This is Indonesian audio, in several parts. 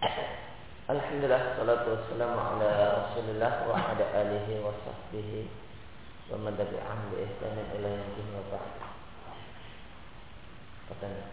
Alhamdulillah, salatu wassalamu ala Rasulillah wa ala alihi wa sahbihi wa man tabi'ahum bi ihsanin ila yaumil wa ba'd. Katanya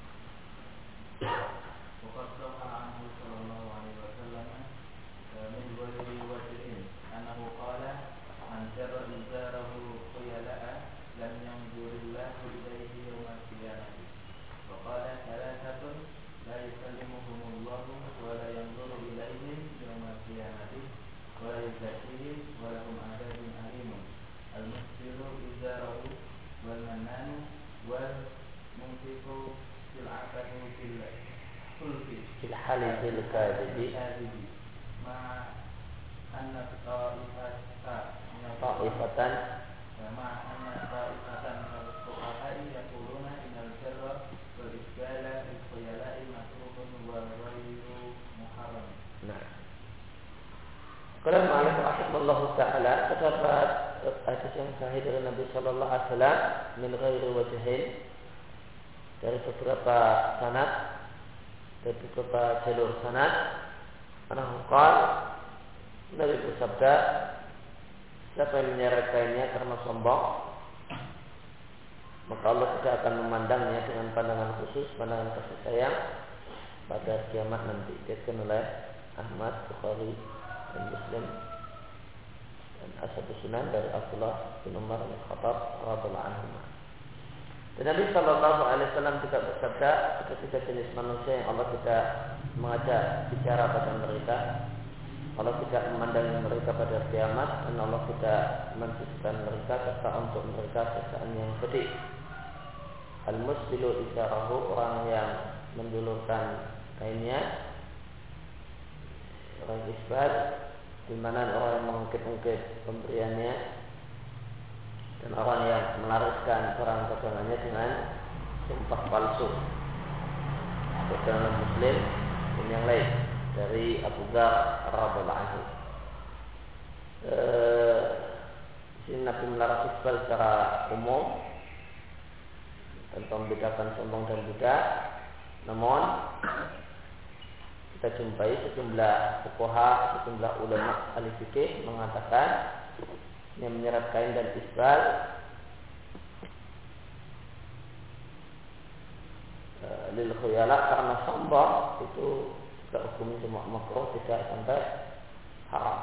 Al-Halifil Kadhibi Ta'ifatan Nah, kalau Malik rahimahullah ta'ala terdapat hadis yang sahih dari Nabi sallallahu alaihi wasallam min ghairi wajhin, dari beberapa sanad, dari beberapa jalur sanad. Anahukal Nabi bersabda, siapa yang menyerahkannya karena sombong, maka Allah tidak akan memandangnya dengan pandangan khusus, pandangan kasih sayang pada kiamat nanti. Dikatakan oleh Ahmad, Bukhari dan Muslim dan Ashabus Sunan dari Abdullah bin Umar bin Khattab radhiyallahu anhu. Dan Nabi sallallahu alaihi wasallam juga bersabda, ketika jenis manusia yang Allah tidak mengajak bicara pada mereka, Allah tidak memandangi mereka pada kiamat, dan Allah tidak mensucikan mereka serta untuk mereka siksaan yang pedih. Al-musbilu isyarahu, orang yang menjulurkan kainnya, orang isbal, di mana orang yang mengungkit-ungkit pemberiannya, dan orang yang melariskan barang dagangannya dengan sumpah palsu. Dalam Muslim dan yang lain dari Abu Dzar radhiyallahu anhu. Di sini Nabi melarang isbal secara umum tanpa membedakan sombong dan budak. Namun kita jumpai sejumlah fuqaha, sejumlah ulama ahli fikih mengatakan yang menyeret kain dan isbal lil khuyala karena sombong, itu juga hukumnya cuma makruh, tidak sampai haram.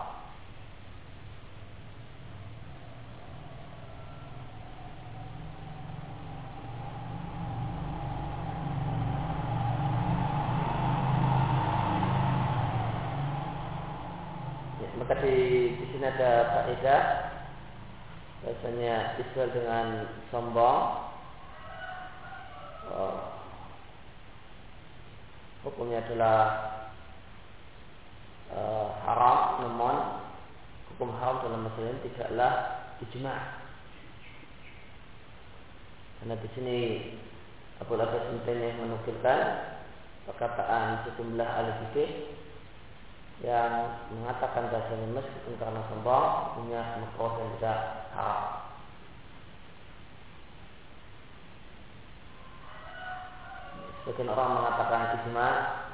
Ya, maka di sini ada faedah bahasanya isbal dengan sombong hukumnya adalah haram, namun hukum haram dalam masalah ini tidaklah ijma'. Karena di sini Abu Abbas yang menukilkan perkataan sejumlah ahli fikih yang mengatakan bahasanya meskipun karena sombong hukumnya makruh dan tidak haram. Sebagian orang mengatakan ijma'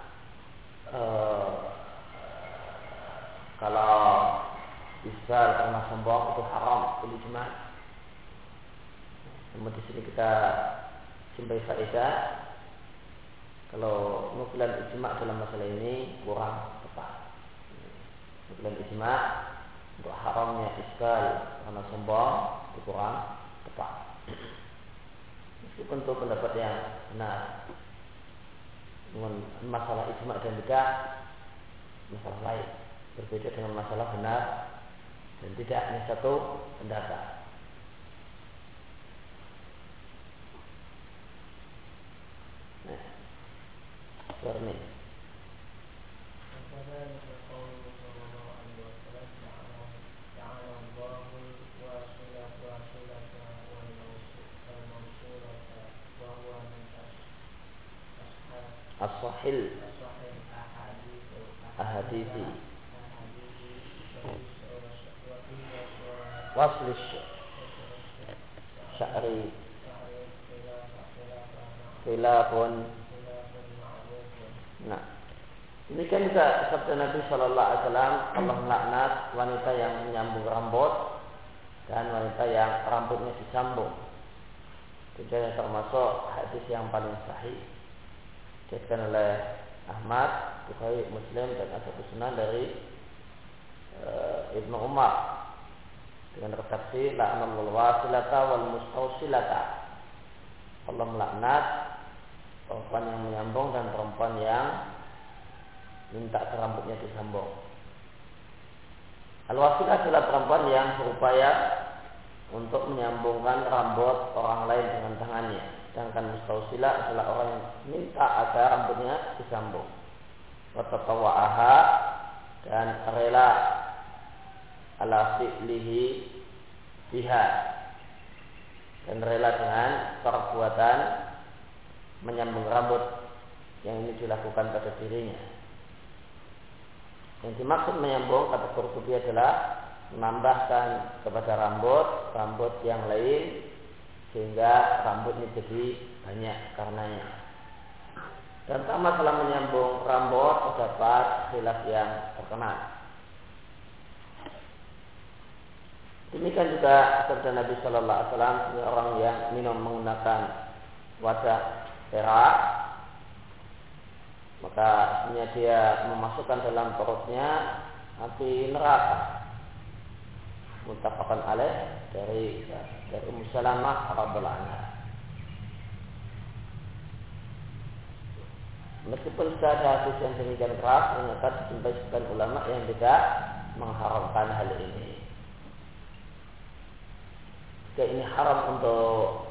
kalau isbal karena sombong itu haram, itu ijma'. Namun di sini kita jumpai faedah kalau nukilan ijma' dalam masalah ini kurang tepat. Nukilan ijma' untuk haramnya isbal karena sombong itu kurang tepat. Meskipun itu pendapat yang benar, dengan masalah ijma' dan tidak masalah lain, berbeda dengan masalah benar dan tidak, hanya satu pendapat. Nah, warning. As-sahil ahadithi waslish sya'ri khilafun. Nah, Demikian juga sabda Nabi Shallallahu Alaihi Wasallam, Allah melaknat wanita yang menyambung rambut dan wanita yang rambutnya disambung. Itu termasuk hadis yang paling sahih dikatakan oleh Ahmad, Bukhari, Muslim dan Ashabus Sunan dari Ibnu Umar dengan redaksi la'anallahu wasilata wal mustausilata. Allah melaknat perempuan yang menyambung dan perempuan yang minta rambutnya disambung. Al-wasilah adalah perempuan yang berupaya untuk menyambungkan rambut orang lain dengan tangannya. Sedangkan mustausilah adalah orang yang minta agar rambutnya disambung. Wa tatawa'aha, dan rela ala fi'lihi biha, dan rela dengan perbuatan menyambung rambut yang ini dilakukan pada dirinya. Yang dimaksud menyambung kata Qurtubi adalah menambahkan kepada rambut yang lain sehingga rambutnya jadi banyak karenanya. Dan tak masalah menyambung rambut terdapat khilaf yang terkenal. Demikian juga sabda Nabi Shallallahu Alaihi Wasallam, orang yang minum menggunakan wadah perak, maka sebenarnya dia memasukkan dalam perutnya api neraka. Muttafaqun alaih dari Ummu Salamah radhiyallahu anha. Meskipun sudah ada hadis yang demikian keras, ternyata dijumpai sebagian ulama yang tidak mengharamkan hal ini. Jika ini haram untuk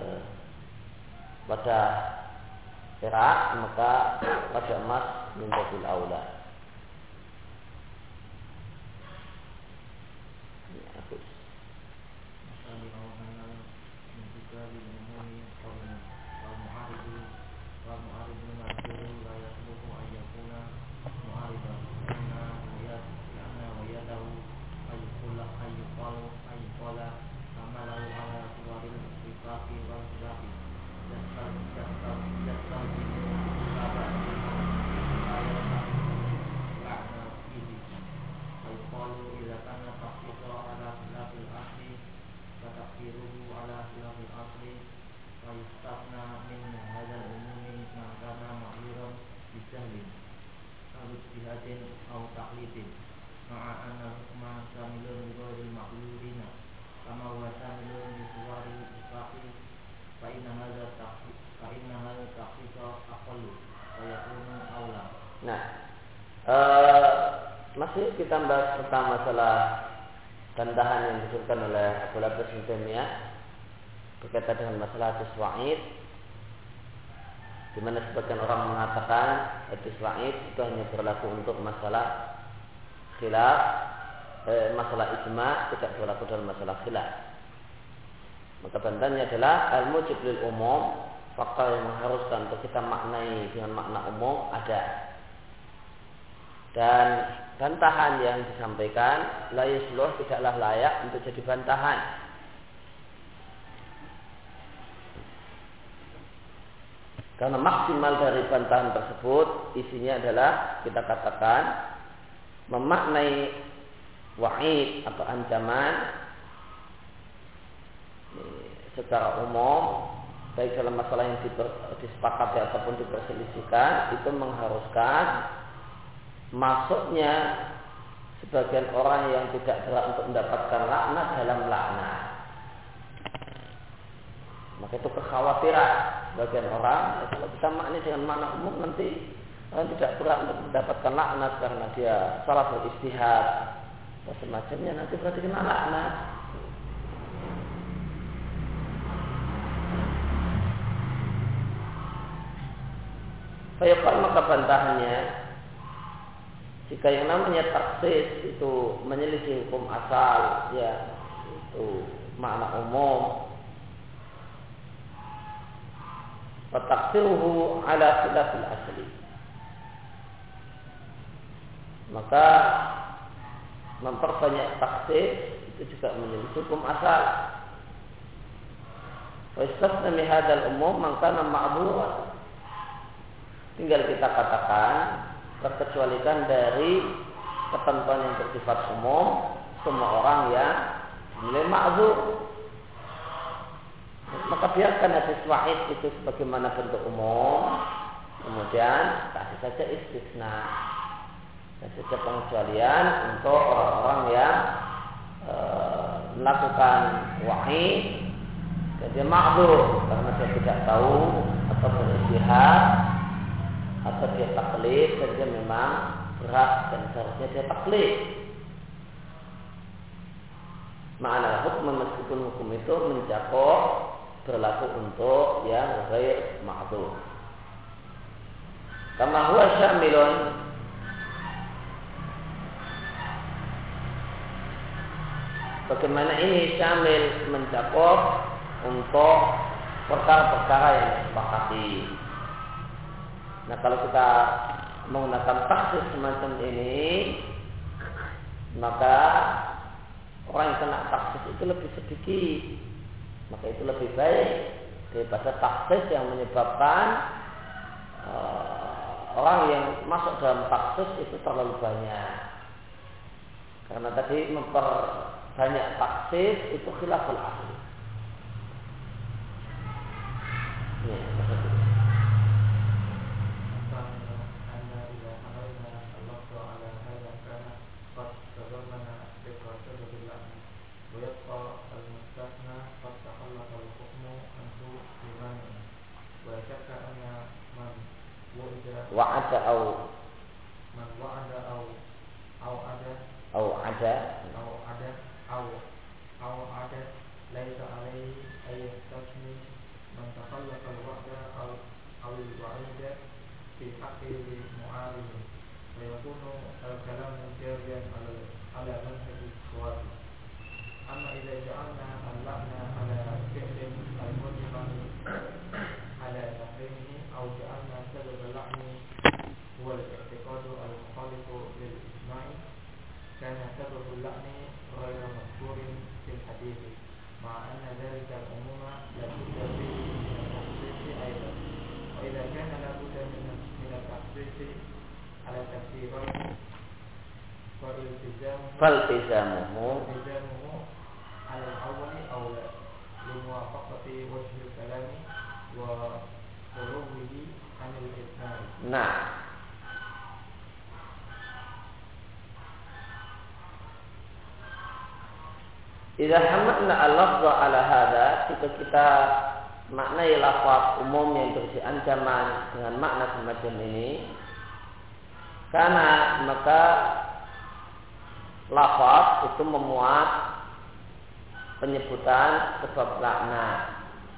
wadah perak, maka wadah emas min babil aula. Masih kita bahas tentang masalah bantahan yang disebutkan oleh Abu Abbas bin Taimiyah berkaitan dengan masalah hadis wa'id, di mana sebagian orang mengatakan hadis wa'id itu hanya berlaku untuk masalah khilaf, masalah ijma', tidak berlaku dalam masalah khilaf. Maka bantahannya adalah al-mujib lil umum, fakta yang mengharuskan untuk kita maknai dengan makna umum ada. Dan bantahan yang disampaikan la yusluh, tidaklah layak untuk jadi bantahan. Karena maksimal dari bantahan tersebut isinya adalah kita katakan memaknai wa'id atau ancaman secara umum, baik dalam masalah yang disepakati ataupun diperselisihkan, itu mengharuskan masuknya sebagian orang yang tidak berhak untuk mendapatkan laknat dalam laknat. Maka itu kekhawatiran sebagian orang, kalau kita maknai dengan makna umum, nanti orang tidak berhak untuk mendapatkan laknat karena dia salah beristihad dan semacamnya, nanti berarti kena laknat. Fayaqal, maka bantahannya, jika yang namanya taksis itu menyelisih hukum asal, ya itu makna umum, fataksiruhu ala khilafil asli, maka memperbanyak taksis itu juga menyelisih hukum asal. Wa istasna min hadzal umum maka nama ma'dhuran, tinggal kita katakan terkecualikan dari ketentuan yang bersifat umum semua orang yang dinilai ma'dzur. Maka biarkan hadis wa'id itu sebagaimana bentuk umum, kemudian kasih saja istisna, kasih saja pengecualian untuk orang-orang yang melakukan wa'id dan dia ma'dzur karena dia tidak tahu atau beristihad atau dia taklid dan dia memang berat dan seharusnya dia taklid. Ma'ana hukum meskipun hukum itu mencakup berlaku untuk yang ghair ma'dzur. Kama huwa syamilun bagaimana ini syamil mencakup untuk perkara-perkara yang disepakati. Nah, kalau kita menggunakan taksis semacam ini, maka orang yang kena taksis itu lebih sedikit. Maka itu lebih baik daripada taksis yang menyebabkan orang yang masuk dalam taksis itu terlalu banyak. Karena tadi memperbanyak taksis itu khilaful asli. Ya, wa'ada au man wa'ada au ada laisa alaihi ay yastasmi man takhallafa al-wa'da au al-wa'ida fi haqqi mu'alim wa yakunu al-kalam jariyan ala manhaj al-sawab. Amma idza ja'alna al-la'na ala fi'lin al-mujmal ala tahrimihi au ja'alna sabab al-la'ni huwa al-i'tiqad al-mukhalif lil-ijma' kana sabab al-la'ni ghayra madhkurin fil hadith ma'a anna dhalika al-umuma la budda fihi min al-takhsis aydan wa idza kana la budda min al-takhsis ala tafsirain faltizamuhu ala al-awwali awla limuwafaqati wajhi al-kalami wa qurubihi anil ithari. Nah, idza hamalna al-lafza ala hadha, jika kita maknai lafaz umum yang berisi ancaman dengan makna semacam ini, karena maka lafaz itu memuat penyebutan sebab laknat.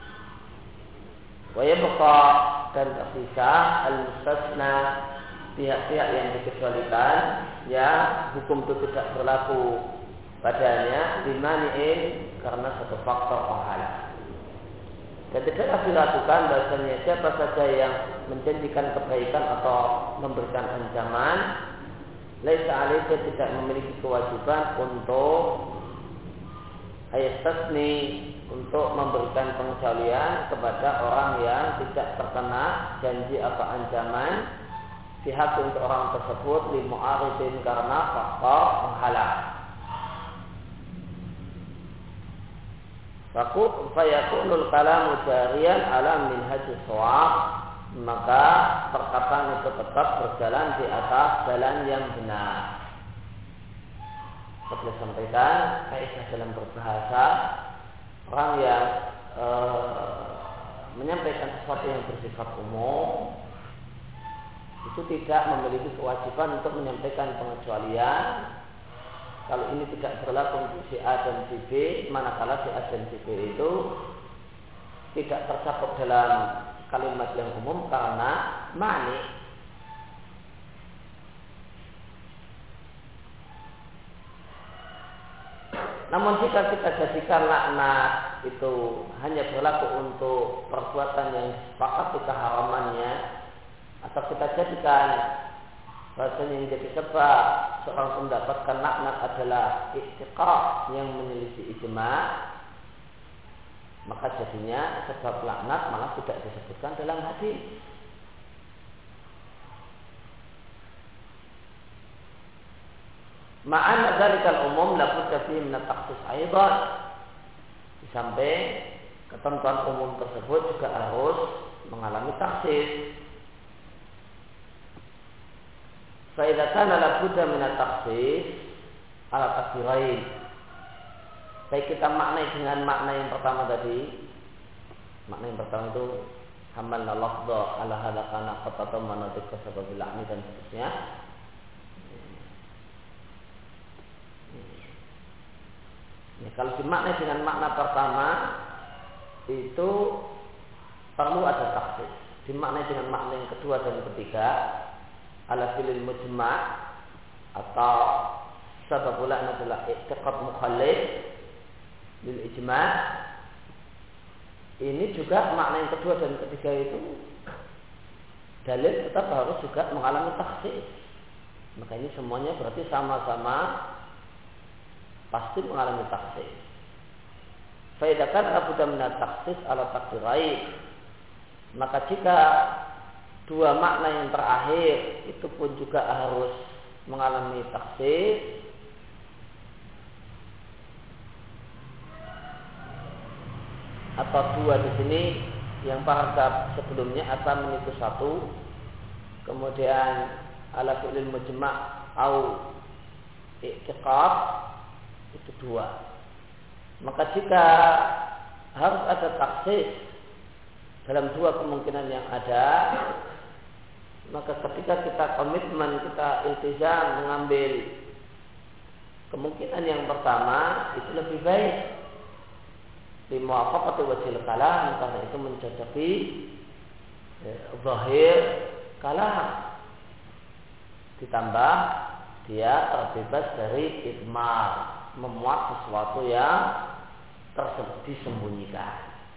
Wa yabqa dan tersisa al-mustasna pihak-pihak yang dikecualikan yang hukum itu tidak berlaku padanya dimani'in karena satu faktor penghalang. Dan tidaklah dilakukan bahasanya siapa saja yang menjanjikan kebaikan atau memberikan ancaman, laisa alaihi tidak memiliki kewajiban untuk ayastasni untuk memberikan pengecualian kepada orang yang tidak terkena janji atau ancaman pihak untuk orang tersebut limu'aridin karena faktor penghalang. Fayakunul kalamu jariyan ala minhajis shawab, maka perkataan itu tetap berjalan di atas jalan yang benar. Seperti sampaikan kaidah dalam berbahasa, orang yang menyampaikan sesuatu yang bersifat umum itu tidak memiliki kewajiban untuk menyampaikan pengecualian kalau ini tidak berlaku untuk si A dan si B, manakala si A dan si B itu tidak tercakup dalam kalimat yang umum karena mani. Namun jika kita jadikan laknat itu hanya berlaku untuk perbuatan yang sepakat keharamannya, atau kita jadikan bahasanya yang jadi sebab seorang mendapatkan laknat adalah i'tiqad yang menyelisih ijma', maka jadinya sebab laknat malah tidak disebutkan dalam hadis. Ma'an dzalikal umum la budda fihi min at-takhsis aidan. Di samping ketentuan umum tersebut juga harus mengalami takhsis. Fa idza kana la budda min at-takhsis ala takdirain. Baik kita maknai dengan makna yang pertama tadi. Makna yang pertama itu hamalna lafdha ala hadza kana qatatamana bikasababil la'ni dan seterusnya. Ya, kalau dimaknai dengan makna pertama itu perlu ada takhsis. Dimaknai dengan makna yang kedua dan ketiga ala filil mujma' atau sababul la'na adalah i'tiqad mukhallif lil ijma'. Ini juga makna yang kedua dan ketiga itu dalil tetap harus juga mengalami takhsis. Maka ini semuanya berarti sama-sama pasti mengalami takhsis. Fa idza kana budda min at-takhsis ala taqdirain. Maka jika dua makna yang terakhir itu pun juga harus mengalami takhsis, atau dua di sini, yang paragraf sebelumnya asal itu satu, kemudian ala fi'lil mujma' au i'tiqad itu dua. Maka jika harus ada takhsis dalam dua kemungkinan yang ada, maka ketika kita komitmen, kita iltizam mengambil kemungkinan yang pertama itu lebih baik. Limuwafaqati wajhil kalam, karena itu mencocoki zahir kalam, ditambah dia terbebas dari idmar, memuat sesuatu yang disembunyikan.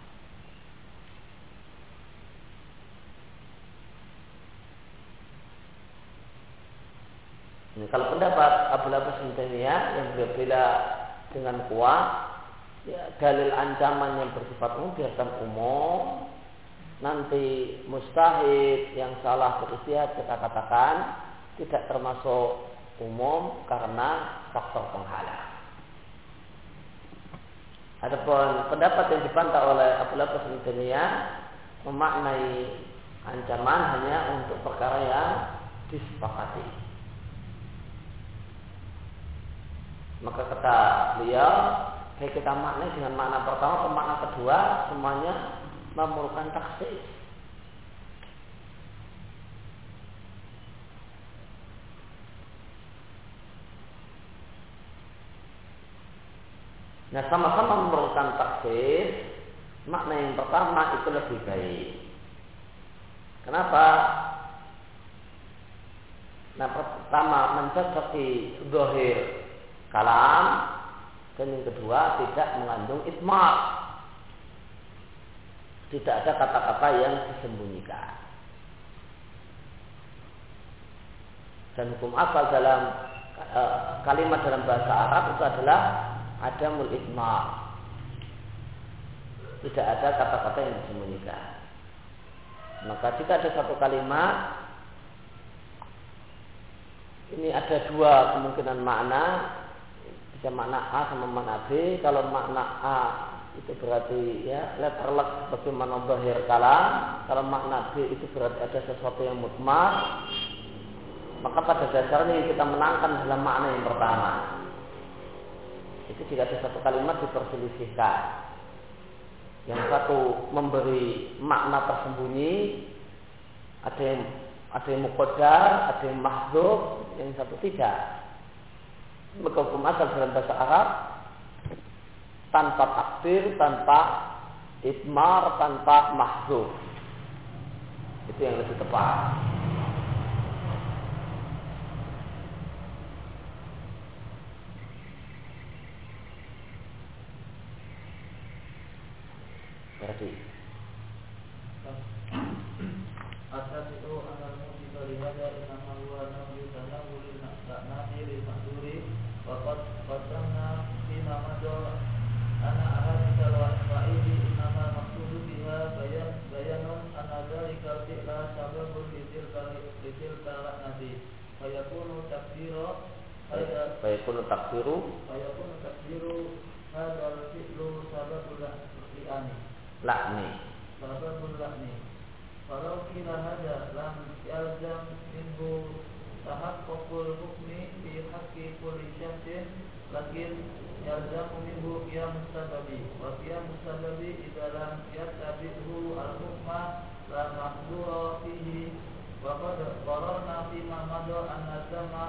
Ini kalau pendapat Abu Abbas bin Taimiyah yang berbeda dengan kuat, ya, dalil ancaman yang bersifat umum biarkan umum. Nanti mustahid yang salah beristihad kita katakan tidak termasuk umum karena faktor penghalang. Adapun pendapat yang dibantah oleh Abu Abbas bin Taimiyah memaknai ancaman hanya untuk perkara yang disepakati. Maka kata beliau, baik kita maknai dengan makna pertama atau makna kedua, semuanya memerlukan takhsis. Nah, sama-sama memerlukan takhsis. Makna yang pertama itu lebih baik. Kenapa? Nah, pertama mencocoki zahir kalam, dan yang kedua tidak mengandung idmar, tidak ada kata-kata yang disembunyikan. Dan hukum asal dalam kalimat dalam bahasa Arab itu adalah adamul idmar, tidak ada kata-kata yang disembunyikan. Maka jika ada satu kalimat, ini ada dua kemungkinan makna, bisa makna A sama makna B. Kalau makna A itu berarti ya letterlek bagaimana zahir kalam. Kalau makna B itu berarti ada sesuatu yang mutmar. Maka pada dasarnya yang kita menangkan dalam makna yang pertama. Itu jika ada satu kalimat diperselisihkan, yang satu memberi makna tersembunyi, ada yang muqaddar, ada yang mahdzuf, yang satu tidak. Maka hukum asal dalam bahasa Arab tanpa takdir, tanpa idmar, tanpa mahdzuf, itu yang lebih tepat. Berarti asal itu anakmu jika dihada nama luar nabi tanah boleh nak nabi di mahduri wakat patahna di nama doa anak ahad kalau faidi nama maksudu biha bayanun anada ikal sababul litil kalak nabi fayakunu takdiro Fayakunu takdiru hadal fi'lu sababul li'ani lakni. Walau kila hada lam yalzam minhu tahaqqul hukmi fi haqqi kulli syahsin lakin yalzamu minhu qiyamus sababi wa qiyamus sababi idza lam yattabi'hu al-hukma la mahdura fihi wa qad qararna fi ma madha anna sama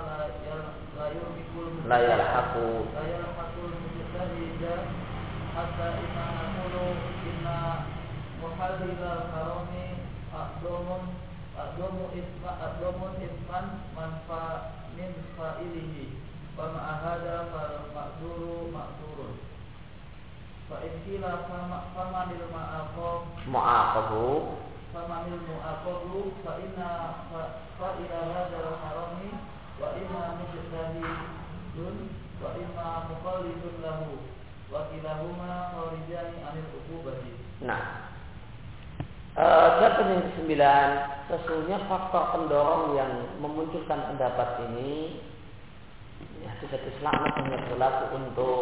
la yalhaqul mujtahida hatta inna naqulu inna muhallilal harami aqdomun isman manfa min fa'ilihi wa ma'ahada fal ma'zuru ma'zurun fa inkila famanil mu'aqabu fa inna fa'ila hadal harami wa inna mujtahidun wa inna muqallidun lahu wa kilahuma kharijani anil uqubati. Nah, catatan yang ke-9, sesungguhnya faktor pendorong yang memunculkan pendapat ini, hadis laknat hanya berlaku untuk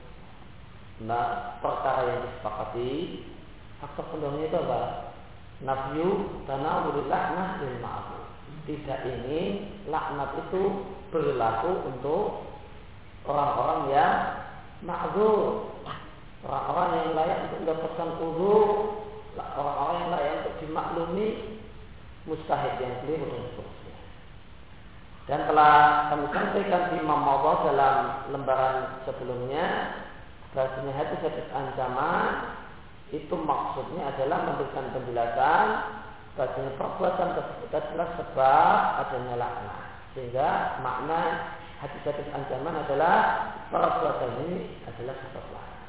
perkara yang disepakati. Faktor pendorongnya itu apa? Nafyu tanawulil laknah lil ma'ruf. Tidak ingin laknat itu berlaku untuk orang-orang yang ma'dzur, orang-orang yang layak untuk mendapatkan uzur, orang-orang yang layak untuk dimaklumi mustahid yang keliru dan seterusnya. Dan telah kami sampaikan di Imam Mawdha dalam lembaran sebelumnya, bahasanya hadis-hadis ancaman itu maksudnya adalah memberikan penjelasan bahasanya perbuatan tersebut adalah sebab adanya laknat, sehingga makna hadis-hadis ancaman adalah perbuatan ini adalah sebab laknat.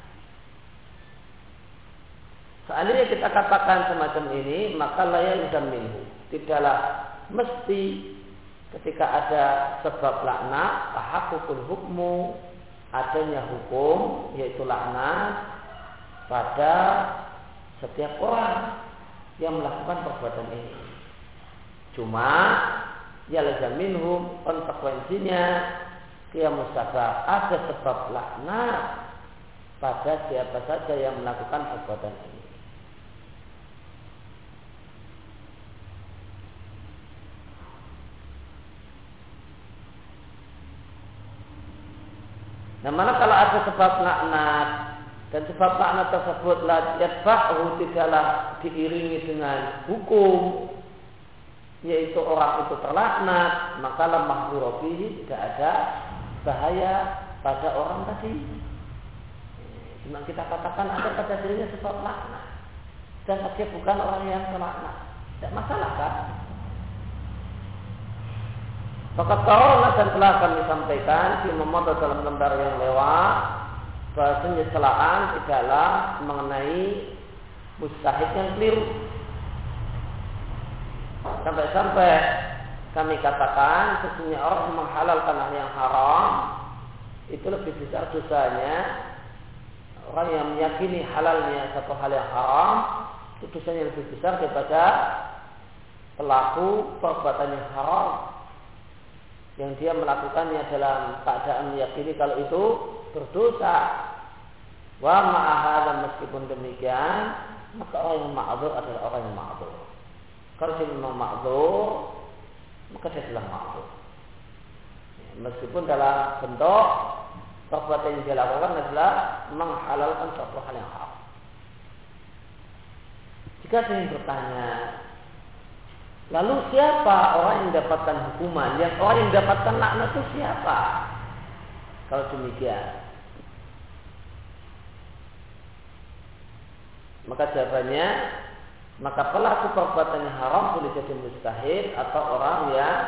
Seandainya kita katakan semacam ini, maka la yalzam minhu, tidaklah mesti ketika ada sebab laknat tahaqqul hukmu, adanya hukum yaitu laknat pada setiap orang yang melakukan perbuatan ini. Cuma yalzam minhum, konsekuensinya qiyamus sabab, ada sebab laknat pada siapa saja yang melakukan perbuatan ini. Nah, mana kalau ada sebab laknat dan sebab laknat tersebut la yatba'u, tidaklah diiringi dengan hukum, yaitu orang itu terlaknat, maka la mahdhura fihi, tidak ada bahaya pada orang tadi. Cuma kita katakan ada pada dirinya sebab laknat dan dia bukan orang yang terlaknat, tidak masalah kan? Fakat kaulah, dan telah kami sampaikan di Muhammad dalam lembar yang lewat, bahasanya celaan tidaklah mengenai mustahid yang keliru. Sampai-sampai kami katakan sesungguhnya orang yang menghalalkan hal yang haram itu lebih besar dosanya. Orang yang meyakini halalnya satu hal yang haram itu dosanya lebih besar daripada pelaku perbuatan yang haram yang dia melakukannya dalam keadaan meyakini kalau itu berdosa. Wa ma'ahada, meskipun demikian, maka orang yang ma'dzur adalah orang yang ma'dzur. Kalau dia memang ma'dzur, maka dia adalah ma'dzur. Meskipun dalam bentuk perbuatan yang dia lakukan adalah menghalalkan suatu hal yang haram. Jika ada yang bertanya, lalu siapa orang yang mendapatkan hukuman? Yang orang yang mendapatkan laknat itu siapa? Kalau demikian, maka jawabannya, maka pelaku perbuatan yang haram boleh jadi mustahid atau orang yang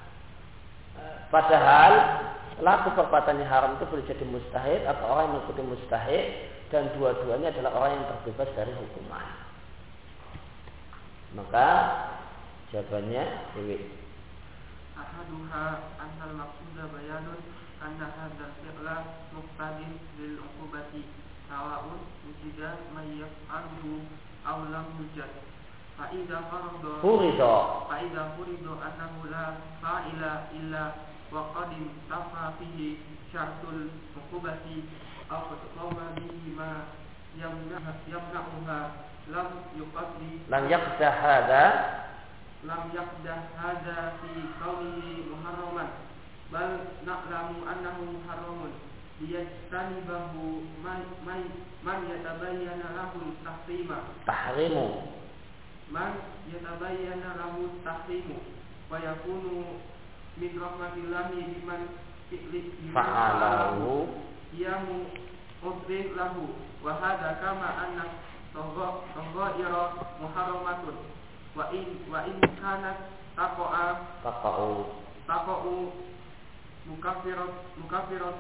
padahal pelaku perbuatan yang haram itu boleh jadi mustahid atau orang yang mengikuti mustahid, dan dua-duanya adalah orang yang terbebas dari hukuman. Maka jawabannya dewi. Ahaduha annal maqsuda bayanun anna hadha fi'la muqtadin lil uqubati sawa'un wujida may yaf'aluhu aw lam yujad فإذا فرض أنه لا فاعل إلا وقد انتفى فيه شرط العقوبة أو قام به ما يمنعها لم يقدح هذا في كونه محرما بل نعلم أنه محرم ليجتنبه من يتبين له التحريم ويكون من رحمة الله بمن فعله مضر له وهذا كما أن صغائر محرمة وإن كانت تقع مكفرة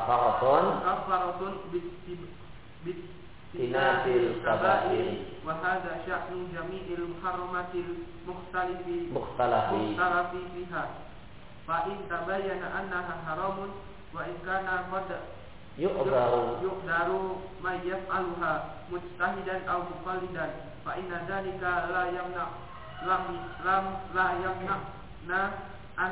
باجتناب الكبائر وهذا شأن جميع المحرمات المختلف فيها فإن تبين أنها حرام وإن كان قد يقدر من يفعلها مجتهدا أو مقلدا فإن ذلك لا يمنع أن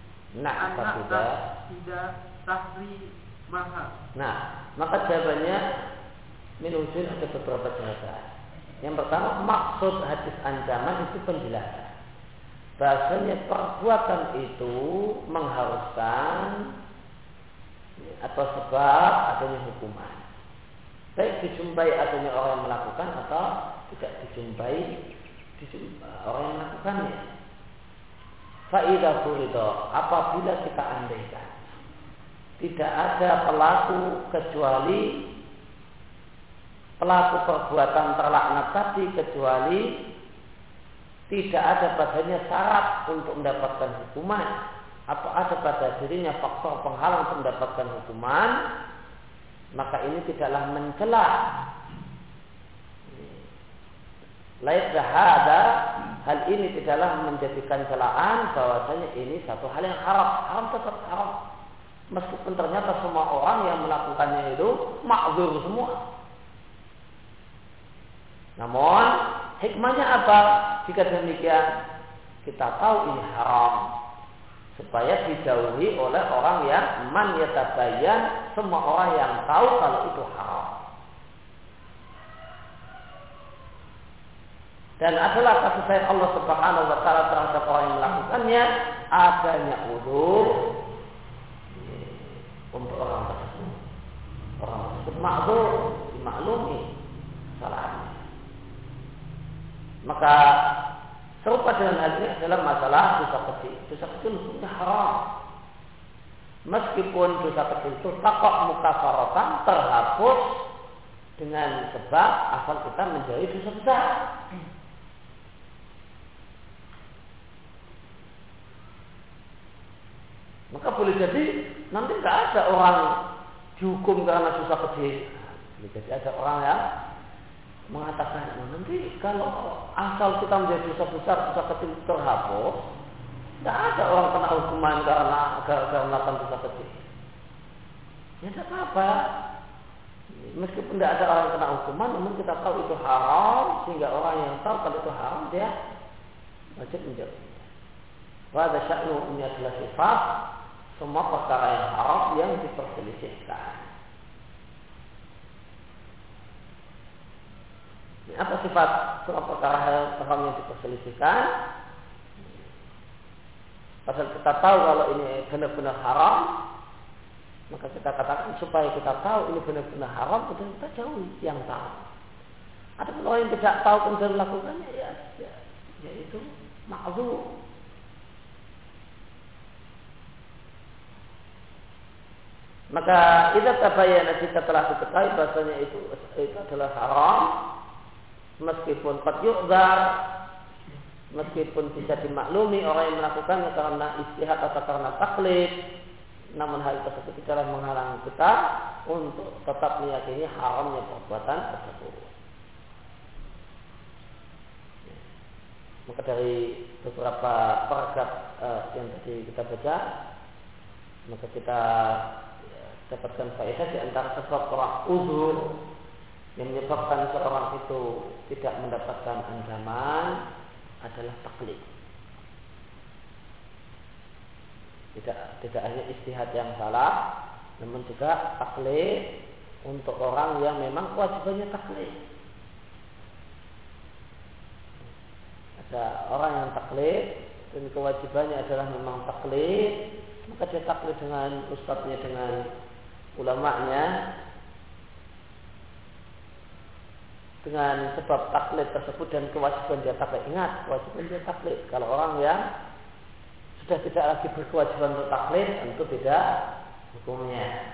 tidak tahrimaha. Nah, maka jawabannya minujun ada beberapa jawaban. Yang pertama, maksud hadis ancaman itu penjelasan. Bahasanya perbuatan itu mengharuskan atau sebab adanya hukuman. Baik dijumpai adanya orang yang melakukan atau tidak dijumpai orang yang melakukannya. Fa'idha furido, apabila kita andaikan tidak ada pelaku kecuali pelaku perbuatan terlaknat tadi, kecuali tidak ada padanya syarat untuk mendapatkan hukuman atau ada pada dirinya faktor penghalang untuk mendapatkan hukuman, maka ini tidaklah mencela. Laisa hada, hal ini tidaklah menjadikan celaan bahwasanya ini satu hal yang haram tetap haram. Meskipun ternyata semua orang yang melakukannya itu ma'dzur semua. Namun hikmahnya apa? Jika demikian kita tahu ini haram, supaya dijauhi oleh orang yang man yatabayyan, semua orang yang tahu kalau itu haram. Dan adalah kasih sayang Allah Subhanahu wa taala terhadap orang yang melakukannya adanya udzur untuk orang tersebut. Orang tersebut ma'dzur, dimaklumi salahnya. Maka serupa dengan hal ini adalah masalah dosa kecil. Dosa kecil hukumnya haram. Meskipun dosa kecil itu takok mukafaratan, terhapus dengan sebab asal kita menjauhi dosa besar. Maka boleh jadi nanti tidak ada orang dihukum karena dosa kecil. Boleh jadi ada orang yang mengatakan nanti kalau asal kita menjadi dosa besar, dosa kecil terhapus, tidak ada orang kena hukuman karena melakukan dosa kecil. Ya tidak apa-apa. Meskipun tidak ada orang yang kena hukuman, namun kita tahu itu haram, sehingga orang yang tahu kalau itu haram dia wajib menjauhinya. Pada sya'nu ini adalah sifat semua perkara yang haram yang diperselisihkan. Ini apa sifat semua perkara haram yang diperselisihkan? Pasal kita tahu kalau ini benar-benar haram, maka kita katakan supaya kita tahu ini benar-benar haram, kita jauhi yang tahu. Ada orang yang tidak tahu kemudian melakukannya, ya itu ma'dzur. Maka idza tabayyana, jika telah diketahui bahasanya itu adalah haram, meskipun qad yu'dzar, meskipun bisa dimaklumi orang yang melakukannya karena ijtihad atau karena taklid, namun hal tersebut tidaklah menghalangi kita untuk tetap meyakini haramnya perbuatan tersebut. Maka dari beberapa paragraf yang tadi kita baca, maka kita dapatkan faedah di antara sebab orang uzur Yang menyebabkan seorang itu tidak mendapatkan ancaman adalah taklid. Tidak hanya ijtihad yang salah, namun juga taklid untuk orang yang memang kewajibannya taklid. Ada orang yang taklid dan kewajibannya adalah memang taklid, maka dia taklid dengan ustadznya, dengan ulamanya, dengan sebab taklid tersebut dan kewajiban dia taklid. Ingat, kewajiban dia taklid. Kalau orang yang sudah tidak lagi berkewajiban untuk taklid, tentu beda hukumnya.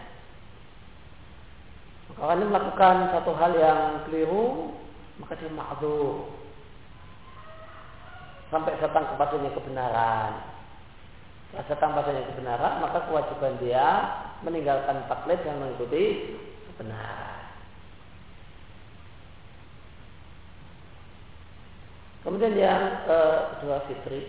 Maka orang ini melakukan satu hal yang keliru, maka dia ma'dzur sampai datang kepadanya kebenaran. Setelah datang kepadanya kebenaran, maka kewajiban dia meninggalkan taklid dan mengikuti kebenaran. Kemudian yang kedua, fitri.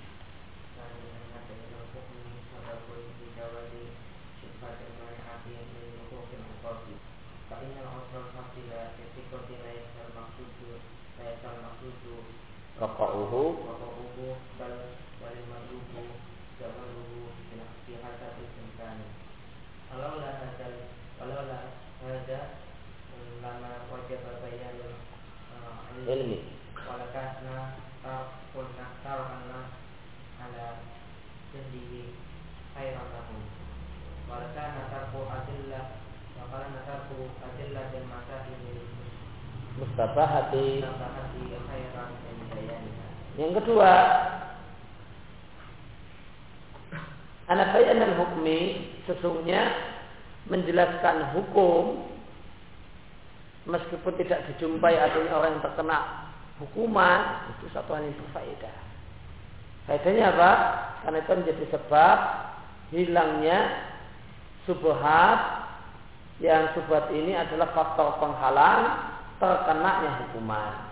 Rokouhu bal walimaduhu jawaluhu bihasati simkani. Walau la hada lama wajib bayan ilmi. Walakasna tarkunna ala sendiri khairan lahum. Walakana tarku adillah dan masail mustabahati khairan min bayaniha. Yang kedua, ana bayan al-hukmi, sesungguhnya menjelaskan hukum meskipun tidak dijumpai adanya orang yang terkena hukuman, itu satu hal yang berfaedah. Faedahnya apa? Karena itu menjadi sebab hilangnya syubhat, yang syubhat ini adalah faktor penghalang terkenanya hukuman.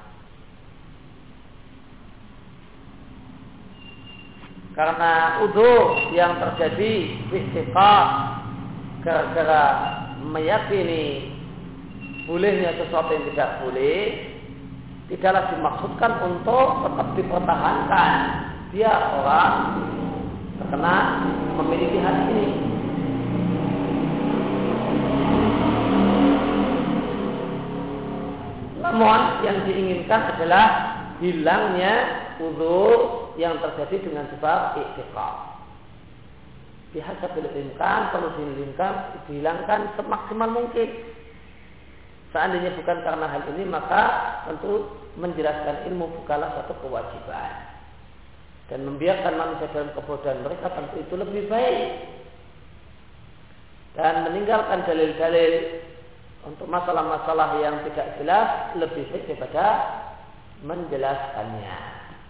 Karena udzur yang terjadi istiqaq gara-gara meyakini bolehnya sesuatu yang tidak boleh, tidaklah dimaksudkan untuk tetap dipertahankan dia orang terkena memiliki hal ini. Namun yang diinginkan adalah hilangnya udzur yang terjadi dengan sebab i'tiqad. Bihasabil imkan, perlu dihilangkan semaksimal mungkin. Seandainya bukan karena hal ini, maka tentu menjelaskan ilmu bukanlah satu kewajiban. Dan membiarkan manusia dalam kebodohan mereka tentu itu lebih baik. Dan meninggalkan dalil-dalil untuk masalah-masalah yang tidak jelas lebih baik daripada menjelaskannya.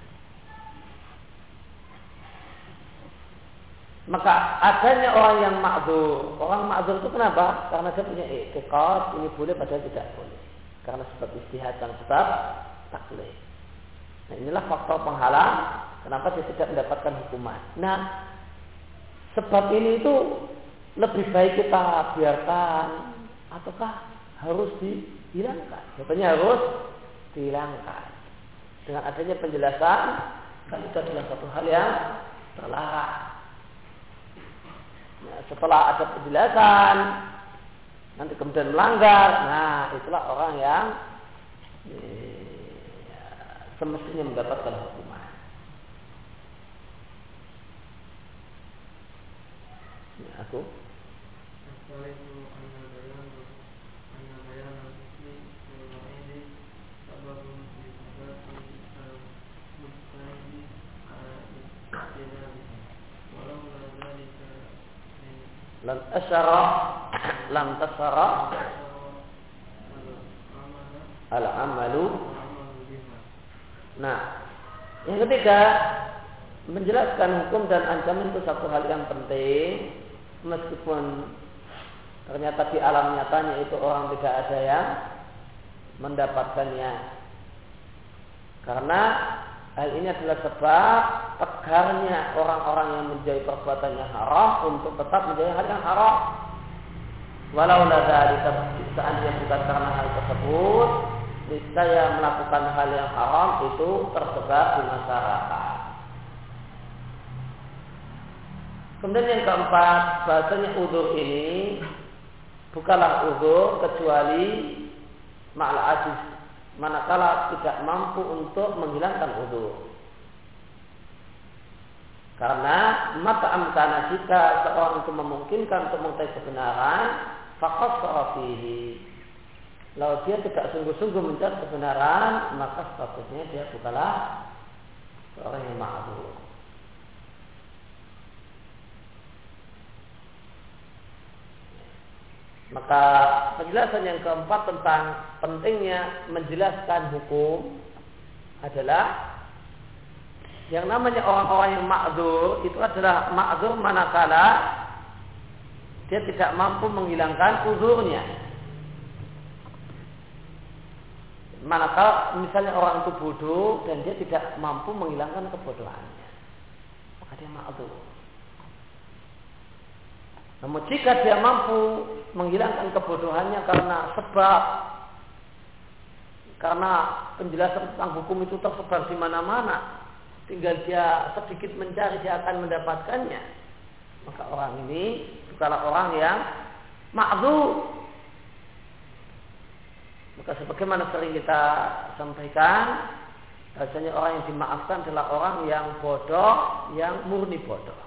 Maka adanya orang yang ma'dzur. Orang ma'dzur itu kenapa? Karena dia punya i'tiqad ini boleh padahal tidak boleh. Karena sebab ijtihad dan sebab taklid. Nah, inilah faktor penghalang kenapa dia tidak mendapatkan hukuman. Nah, sebab ini itu lebih baik kita biarkan ataukah harus dihilangkan? Jawabannya harus dihilangkan. Dengan adanya penjelasan, kan itu adalah satu hal yang terlarang. Nah, setelah ada penjelasan, nanti kemudian melanggar, nah itulah orang yang semestinya mendapatkan hukuman. Ini aku. Lam tasara al-amalu. Nah, yang ketiga, menjelaskan hukum dan ancaman itu satu hal yang penting, meskipun ternyata di alam nyatanya itu orang tidak ada yang mendapatkannya. Karena hal ini adalah sebab tegarnya orang-orang yang menjauhi perbuatan yang haram untuk tetap menjauhi hal yang haram. Walau ladzalika seandainya bukan karena hal tersebut, niscaya melakukan hal yang haram itu tersebar di masyarakat. Kemudian yang keempat, bahasanya uzur ini bukanlah uzur kecuali ma'al ajiz, manakala tidak mampu untuk menghilangkan uzur. Karena maka amkana jika seorang itu memungkinkan untuk mengetahui kebenaran, faqassara fihi. Lalu dia tidak sungguh-sungguh mencari kebenaran, maka statusnya dia bukanlah seorang yang ma'dzur. Maka penjelasan yang keempat tentang pentingnya menjelaskan hukum adalah yang namanya orang-orang yang ma'dzur itu adalah ma'dzur manakala dia tidak mampu menghilangkan uzurnya. Manakala misalnya orang itu bodoh dan dia tidak mampu menghilangkan kebodohannya, maka dia ma'dzur. Namun jika dia mampu menghilangkan kebodohannya karena penjelasan tentang hukum itu tersebar di mana-mana, tinggal dia sedikit mencari dia akan mendapatkannya, maka orang ini bukanlah orang yang ma'dzur. Maka sebagaimana sering kita sampaikan, bahasanya orang yang dimaafkan adalah orang yang bodoh, yang murni bodoh.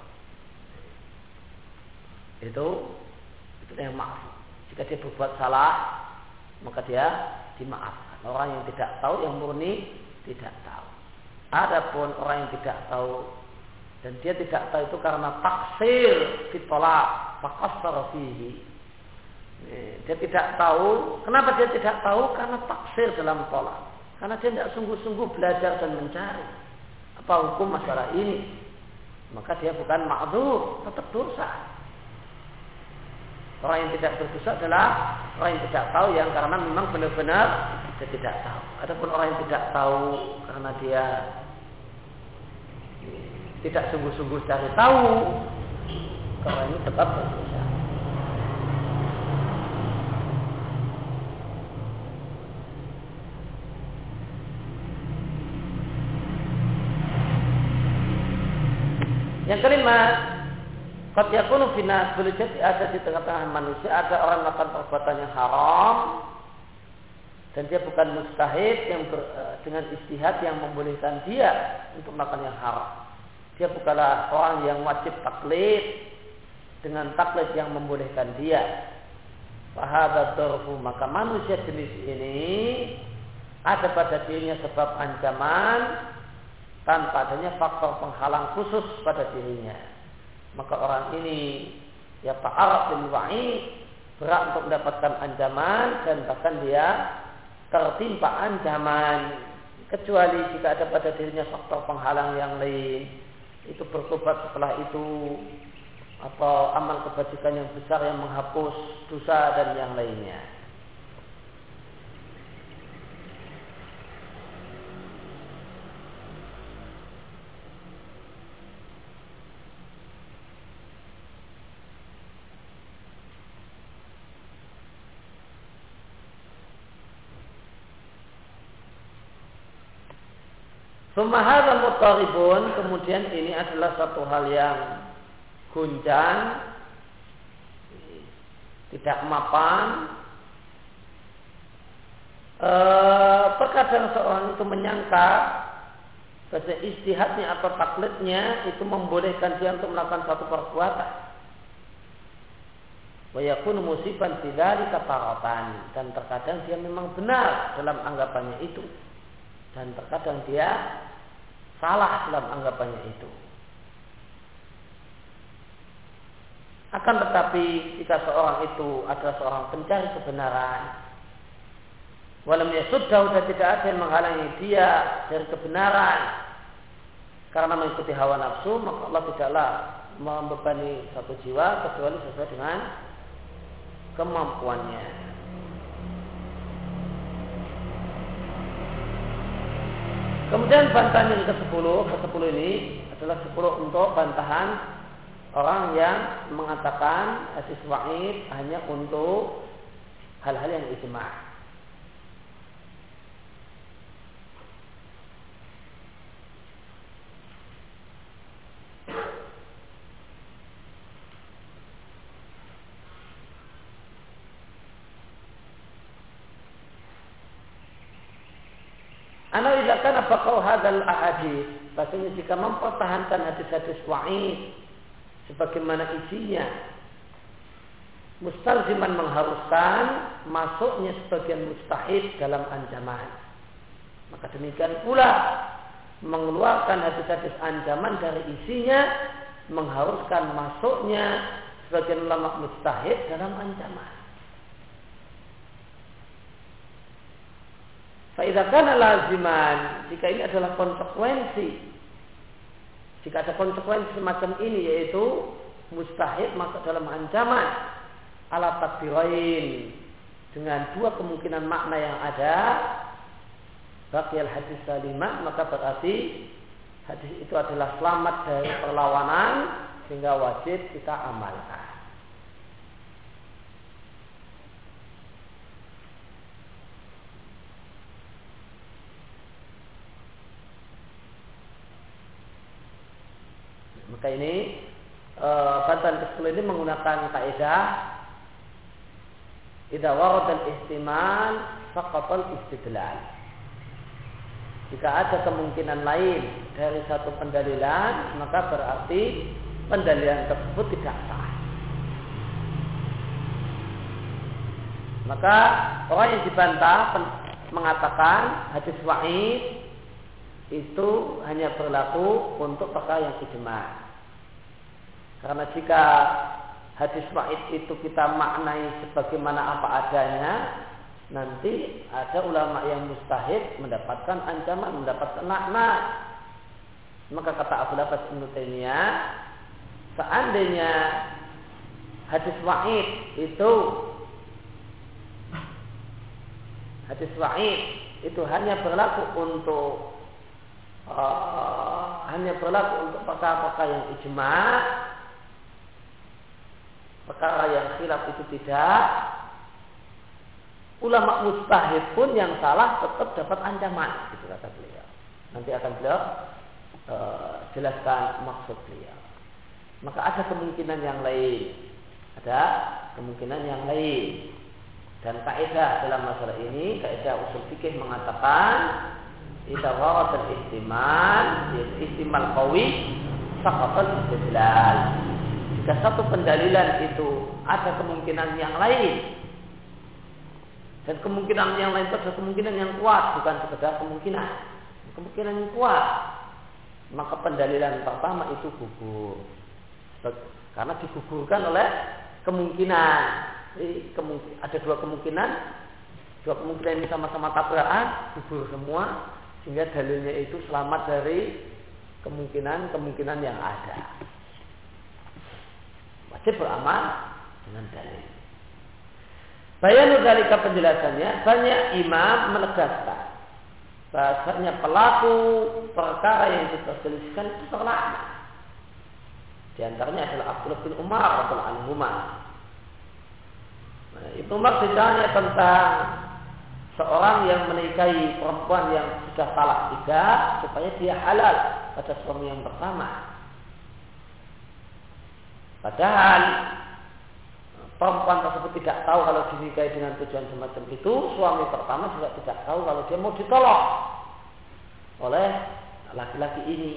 Itu yang maaf. Jika dia berbuat salah, maka dia dimaafkan. Orang yang tidak tahu, yang murni tidak tahu. Adapun orang yang tidak tahu dan dia tidak tahu itu karena taksir ditolak, faqassara fihi. Dia tidak tahu. Kenapa dia tidak tahu? Karena taksir dalam tolak. Karena dia tidak sungguh-sungguh belajar dan mencari apa hukum masalah ini. Maka dia bukan ma'dzur, tetap dosa. Orang yang tidak berdosa adalah orang yang tidak tahu, yang karena memang benar-benar dia tidak tahu. Adapun orang yang tidak tahu karena dia tidak sungguh-sungguh cari tahu, orang ini tetap berdosa. Yang kelima, qad yakunu finas, boleh jadi ada di tengah-tengah manusia ada orang melakukan perbuatan yang haram dan dia bukan mustahid yang dengan ijtihad yang membolehkan dia untuk melakukan yang haram. Dia bukanlah orang yang wajib taklid dengan taklid yang membolehkan dia. Fahadha dzarfu, maka manusia jenis ini ada pada dirinya sebab ancaman tanpa adanya faktor penghalang khusus pada dirinya. Maka orang ini ya ta'arraf bil wa'id, berat untuk mendapatkan ancaman dan bahkan dia tertimpa ancaman, kecuali jika ada pada dirinya faktor penghalang yang lain, itu bertobat setelah itu, atau amal kebajikan yang besar yang menghapus dosa dan yang lainnya. Sumahadha mutaribun, kemudian ini adalah satu hal yang gunjang, tidak mapan. Terkadang seorang itu menyangka bahwa ijtihadnya atau taklidnya itu membolehkan dia untuk melakukan suatu perbuatan. Wa yakunu musiban bidzalika taratan, dan terkadang dia memang benar dalam anggapannya itu. Dan terkadang dia salah dalam anggapannya itu. Akan tetapi jika seorang itu adalah seorang pencari kebenaran, walam yasuddahu, dan tidak ada yang menghalangi dia dari kebenaran karena mengikuti hawa nafsu, maka Allah tidaklah membebani satu jiwa kecuali sesuai dengan kemampuannya. Kemudian bantahan yang ke-10 ini adalah 10 untuk bantahan orang yang mengatakan hadis wa'id hanya untuk hal-hal yang ijma'. Ana idza kana baqau hadzal ahadits, bahasanya jika mempertahankan hadis-hadis wa'id sebagaimana isinya mustalziman mengharuskan masuknya sebagian mustahid dalam ancaman, maka demikian pula mengeluarkan hadis-hadis ancaman dari isinya mengharuskan masuknya sebagian ulama mustahid dalam ancaman. Fa'idza kana laziman, jika ini adalah konsekuensi, jika ada konsekuensi semacam ini yaitu mustahid masuk dalam ancaman ala takdirain dengan dua kemungkinan makna yang ada, baqiyal hadis saliman, maka berarti hadis itu adalah selamat dari perlawanan sehingga wajib kita amalkan. Maka ini bantahan ke-10 ini menggunakan kaidah idza warada al-ihtimal faqata al-istidlal. Jika ada kemungkinan lain dari satu pendalilan, maka berarti pendalilan tersebut tidak sah. Maka orang yang dibantah mengatakan hadis wa'id itu hanya berlaku untuk perkara yang ijma'. Karena jika hadis wa'id itu kita maknai sebagaimana apa adanya, nanti ada ulama yang mustahid mendapatkan ancaman, mendapatkan laknat. Maka kata Abu Abbas Ibnu Taimiyah, seandainya hadis wa'id itu hanya berlaku untuk perkara-perkara yang ijma', perkara yang khilaf itu tidak, ulama mustahid pun yang salah tetap dapat ancaman, itu kata beliau. Nanti akan beliau jelaskan maksud beliau. Maka ada kemungkinan yang lain, dan kaidah dalam masalah ini, kaidah usul fikih mengatakan idza warada al-ihtimal, ihtimal qawi saqata al-istidlal. Jika satu pendalilan itu ada kemungkinan yang lain, dan kemungkinan yang lain itu adalah kemungkinan yang kuat, bukan sekedar kemungkinan yang kuat, maka pendalilan pertama itu gugur, karena digugurkan oleh kemungkinan. Jadi, ada dua kemungkinan ini sama-sama tabrakan, gugur semua, sehingga dalilnya itu selamat dari kemungkinan yang ada. Wajib beramal dengan dalil. Bayanu dalika penjelasannya, banyak imam menegaskan bahasanya pelaku perkara yang diperselisihkan itu terlaknat. Di antaranya adalah Abdullah bin Umar radhiyallahu anhu. Ibnu Umar ditanya tentang seorang yang menikahi perempuan yang sudah talak 3 supaya dia halal pada suami yang pertama. Padahal perempuan tersebut tidak tahu kalau dinikahi dengan tujuan semacam itu, suami pertama juga tidak tahu kalau dia mau ditolak oleh laki-laki ini.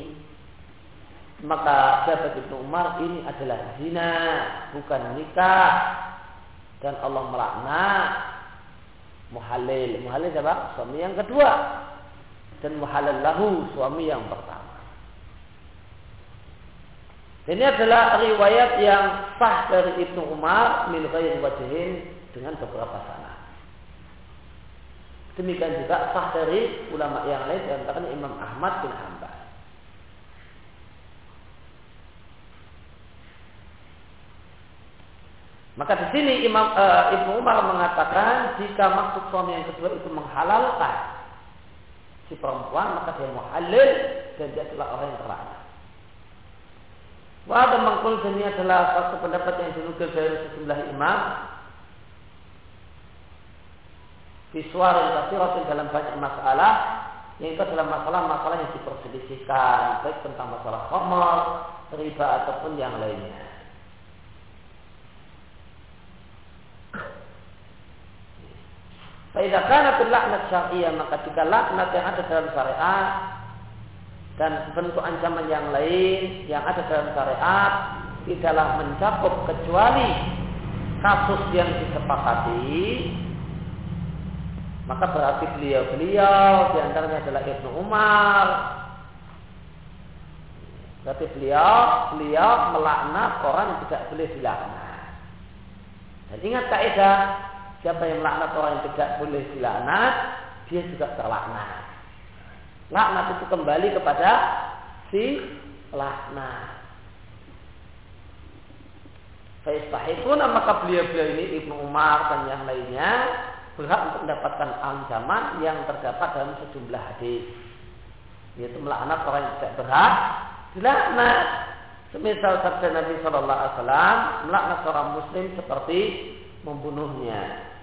Maka kata Ibnu Umar, ini adalah zina, bukan nikah, dan Allah melaknat muhalil. Muhalil siapa? Suami yang kedua, dan muhalal lahu, suami yang pertama. Ini adalah riwayat yang sah dari Ibnu Umar min ghairi wajhin, dengan beberapa sanad. Demikian juga sah dari ulama yang lain, di antaranya Imam Ahmad bin Hanbal. Maka di sini Ibnu Umar mengatakan jika maksud suami yang kedua itu menghalalkan si perempuan, maka dia muhalil dan dia adalah orang yang terlaknat. Wa mangkul ini adalah satu pendapat yang dinukil dari sejumlah imam. Visual dan kasiratin dalam banyak masalah, yang itu adalah masalah-masalah yang diperselisihkan, baik tentang masalah khamar, riba ataupun yang lainnya. Faidah kana bil laknat syar'iyyah, maka jika laknat yang ada dalam syariat dan bentuk ancaman yang lain yang ada dalam syariat tidaklah mencakup kecuali kasus yang disepakati, maka berarti beliau diantaranya adalah Ibnu Umar. Berarti beliau melaknat orang yang tidak boleh dilaknat. Dan ingat kaidah, siapa yang melaknat orang yang tidak boleh dilaknat, dia juga terlaknat. Laknat itu kembali kepada si laknat. Faistahikuna, maka beliau-beliau ini Ibnu Umar dan yang lainnya berhak untuk mendapatkan ancaman yang terdapat dalam sejumlah hadis, yaitu melaknat orang yang tidak berhak dilaknat. Semisal sabda Nabi Shallallahu Alaihi Wasallam, melaknat seorang Muslim seperti membunuhnya.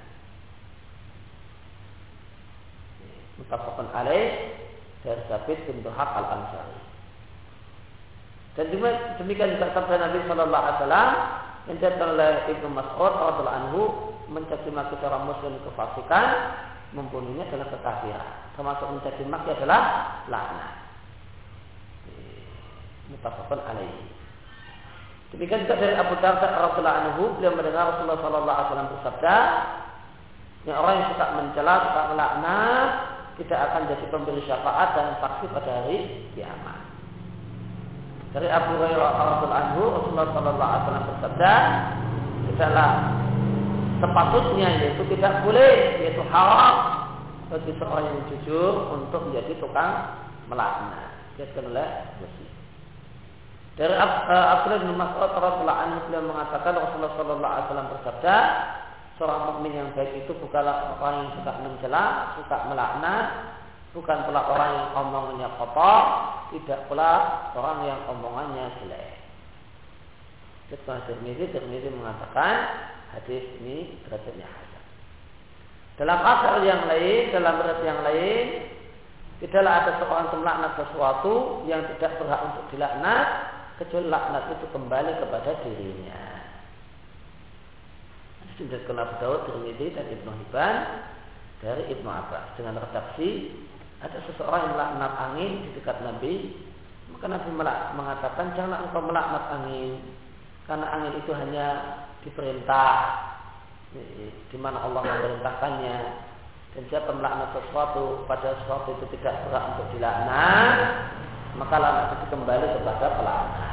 Muttafaqun alaih dari Sabit bin Duhaq al-Ansari. Dan demikian juga sabda Nabi Shallallahu Alaihi Wasallam yang dikatakan oleh Ibnu Mas'ud radhiyallahu anhu, mencaci maki seorang Muslim kefasikan, membunuhnya adalah kekafiran. Termasuk mencaci maki adalah laknat. Muttafaqun alaihi. Demikian juga dari Abu Darda radhiyallahu anhu, beliau mendengar Rasulullah sallallahu alaihi wasallam bersabda, yang orang yang suka mencela, suka melaknat, tidak akan jadi pemberi syafaat dan saksi pada hari kiamat. Dari Abu Hurairah radhiyallahu anhu, Rasulullah sallallahu alaihi wasallam bersabda, tidaklah sepatutnya, yaitu tidak boleh, yaitu haram bagi seorang yang jujur untuk menjadi tukang melaknat. Dikatakan oleh Muslim. Dari Abdullah bin Mas'ud radhiyallahu anhu, beliau mengatakan Rasulullah sallallahu alaihi wasallam bersabda, seorang mukmin yang baik itu bukanlah orang yang suka mencela, suka melaknat, bukan pula orang yang omongannya kotor, tidak pula orang yang omongannya jelek. Ketua Tirmidzi mengatakan hadis ini derajatnya hasan. Dalam asal yang lain, dalam riwayat yang lain, tidaklah ada seorang yang melaknat sesuatu yang tidak berhak untuk dilaknat, kecuali laknat itu kembali kepada dirinya. Diriwayatkan Abu Dawud, Tirmidzi dan Ibnu Hibban dari Ibnu Abbas dengan redaksi, ada seseorang yang melaknat angin di dekat Nabi, maka Nabi mengatakan, janganlah engkau melaknat angin, karena angin itu hanya diperintah di mana Allah memerintahkannya, dan siapa melaknat sesuatu pada sesuatu itu tidak berhak untuk dilaknat, maka laknat itu kembali kepada pelaknat.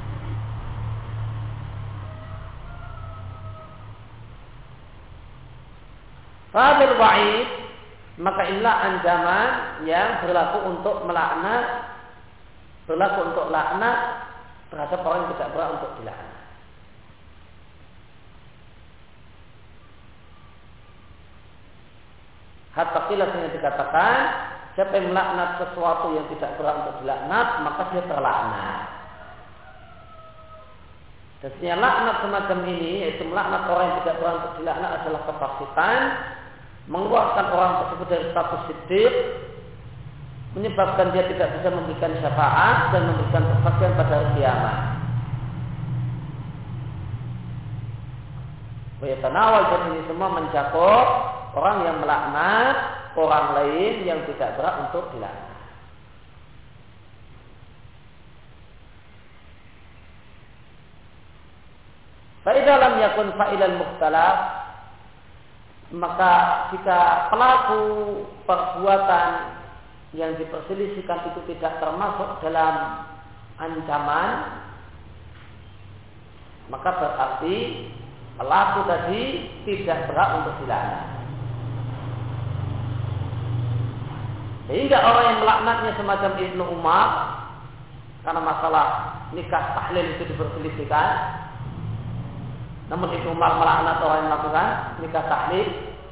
Fadil wa'id, maka inilah ancaman yang berlaku untuk melaknat, berlaku untuk laknat terhadap orang yang tidak berhak untuk dilaknat. Hatta qila yang dikatakan, siapa yang melaknat sesuatu yang tidak berhak untuk dilaknat, maka dia terlaknat. Dan sebenarnya laknat semacam ini, yaitu melaknat orang yang tidak berhak untuk dilaknat, adalah kefasikan, mengeluarkan orang tersebut dari status siddiq, menyebabkan dia tidak bisa memberikan syafaat dan memberikan kesaksian pada hari kiamat. Wayatanawal, dan ini semua mencakup orang yang melaknat orang lain yang tidak berhak untuk dilaknat. Faidah lam yakun fa'ilal mukhtalaf, maka jika pelaku perbuatan yang diperselisihkan itu tidak termasuk dalam ancaman, maka berarti pelaku tadi tidak berhak untuk dilaknat. Sehingga orang yang melaknatnya semacam Ibnu Umar karena masalah nikah tahlil itu diperselisihkan, namun Ibnu Umar melaknat orang yang melakukan nikah tahlil,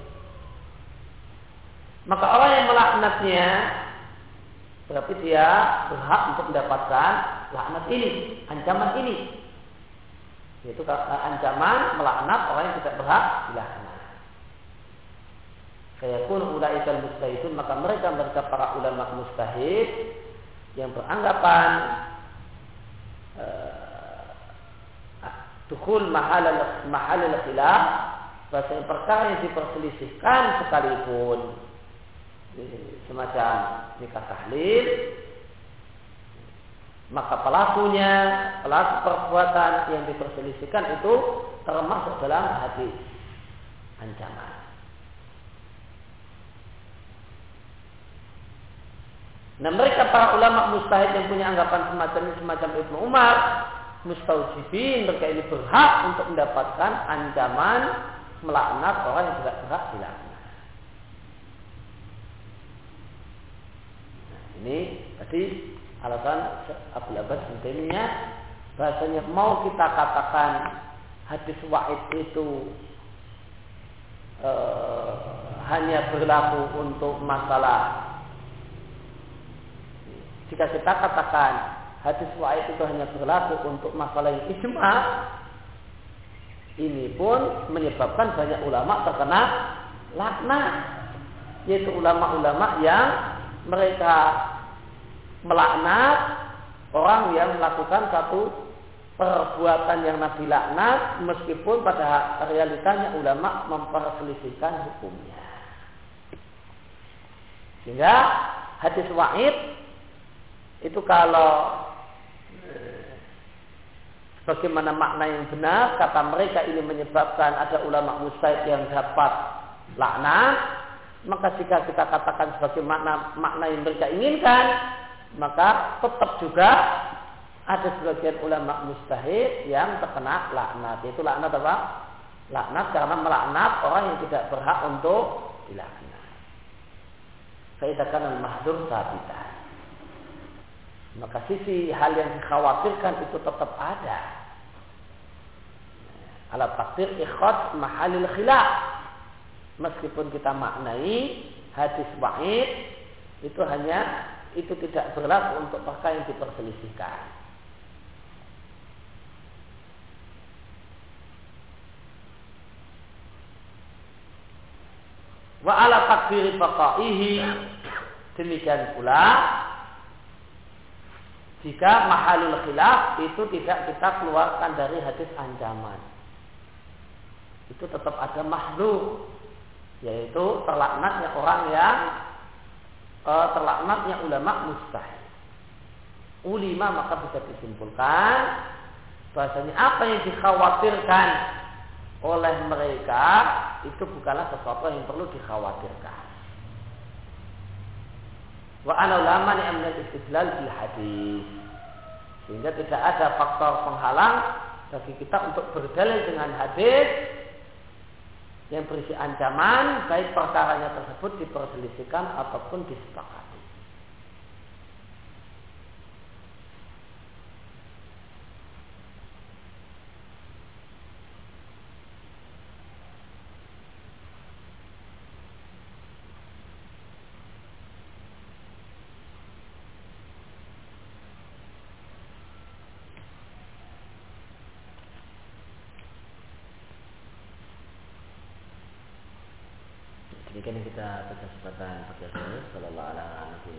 maka orang yang melaknatnya berarti dia berhak untuk mendapatkan laknat ini, ancaman ini. Yaitu ancaman melaknat orang yang tidak berhak dilaknat. Fayakun ulaikal mustahidun, maka mereka para ulama mustahid yang beranggapan dukhul mahal khilaf, bahasa perkara yang diperselisihkan sekalipun semacam nikah tahlil, maka pelaku perbuatan yang diperselisihkan itu termasuk dalam hadis ancaman. Nah, mereka para ulama mustahid yang punya anggapan semacam Ibnu Umar, mustaujibin, mereka ini berhak untuk mendapatkan ancaman melaknat orang yang tidak berhak dilaknat. Nah, ini tadi alasan Abdul Abbas pentingnya bahasanya mau kita katakan hadis wa'id itu hanya berlaku untuk masalah. Jika kita katakan hadis wa'id itu hanya berlaku untuk masalah yang ijma, ini pun menyebabkan banyak ulama terkena laknat, yaitu ulama-ulama yang mereka melaknat orang yang melakukan satu perbuatan yang Nabi laknat, meskipun pada realitanya ulama memperselisihkan hukumnya. Sehingga hadis wa'id itu kalau bagaimana makna yang benar, kata mereka ini menyebabkan ada ulama mustahid yang dapat laknat, maka jika kita katakan sebagai makna yang mereka inginkan, maka tetap juga ada sebagian ulama mustahid yang terkena laknat. Itu laknat apa? Laknat karena melaknat orang yang tidak berhak untuk dilaknat. Faidakan al-mahdzur sabitan. Maka sisi hal yang dikhawatirkan itu tetap ada. Ala takdir ikhad mahalil khilaf. Meskipun kita maknai hadis wa'id itu tidak berlaku untuk perkara yang diperselisihkan. Wa ala takdir faqaihi, demikian pula jika mahalul khilaf itu tidak kita keluarkan dari hadis ancaman, itu tetap ada mahdzur, yaitu terlaknatnya orang yang terlaknatnya ulama mustahid. Ulama maka bisa disimpulkan bahasanya apa yang dikhawatirkan oleh mereka itu bukanlah sesuatu yang perlu dikhawatirkan. Wa ana ulama ni amnal istidlal bil hadis, sehingga tidak ada faktor penghalang bagi kita untuk berdalil dengan hadis yang berisi ancaman, baik perkaranya tersebut diperselisihkan ataupun disepakati. Demikian yang kita pada kesempatan pada hari ini. Sallallahu alaihi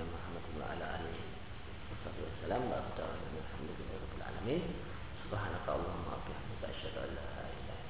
wasallam wa alhamdulillahirabbil alamin. Subhanakallahumma wa bihamdika asyhadu an la ilaha illa anta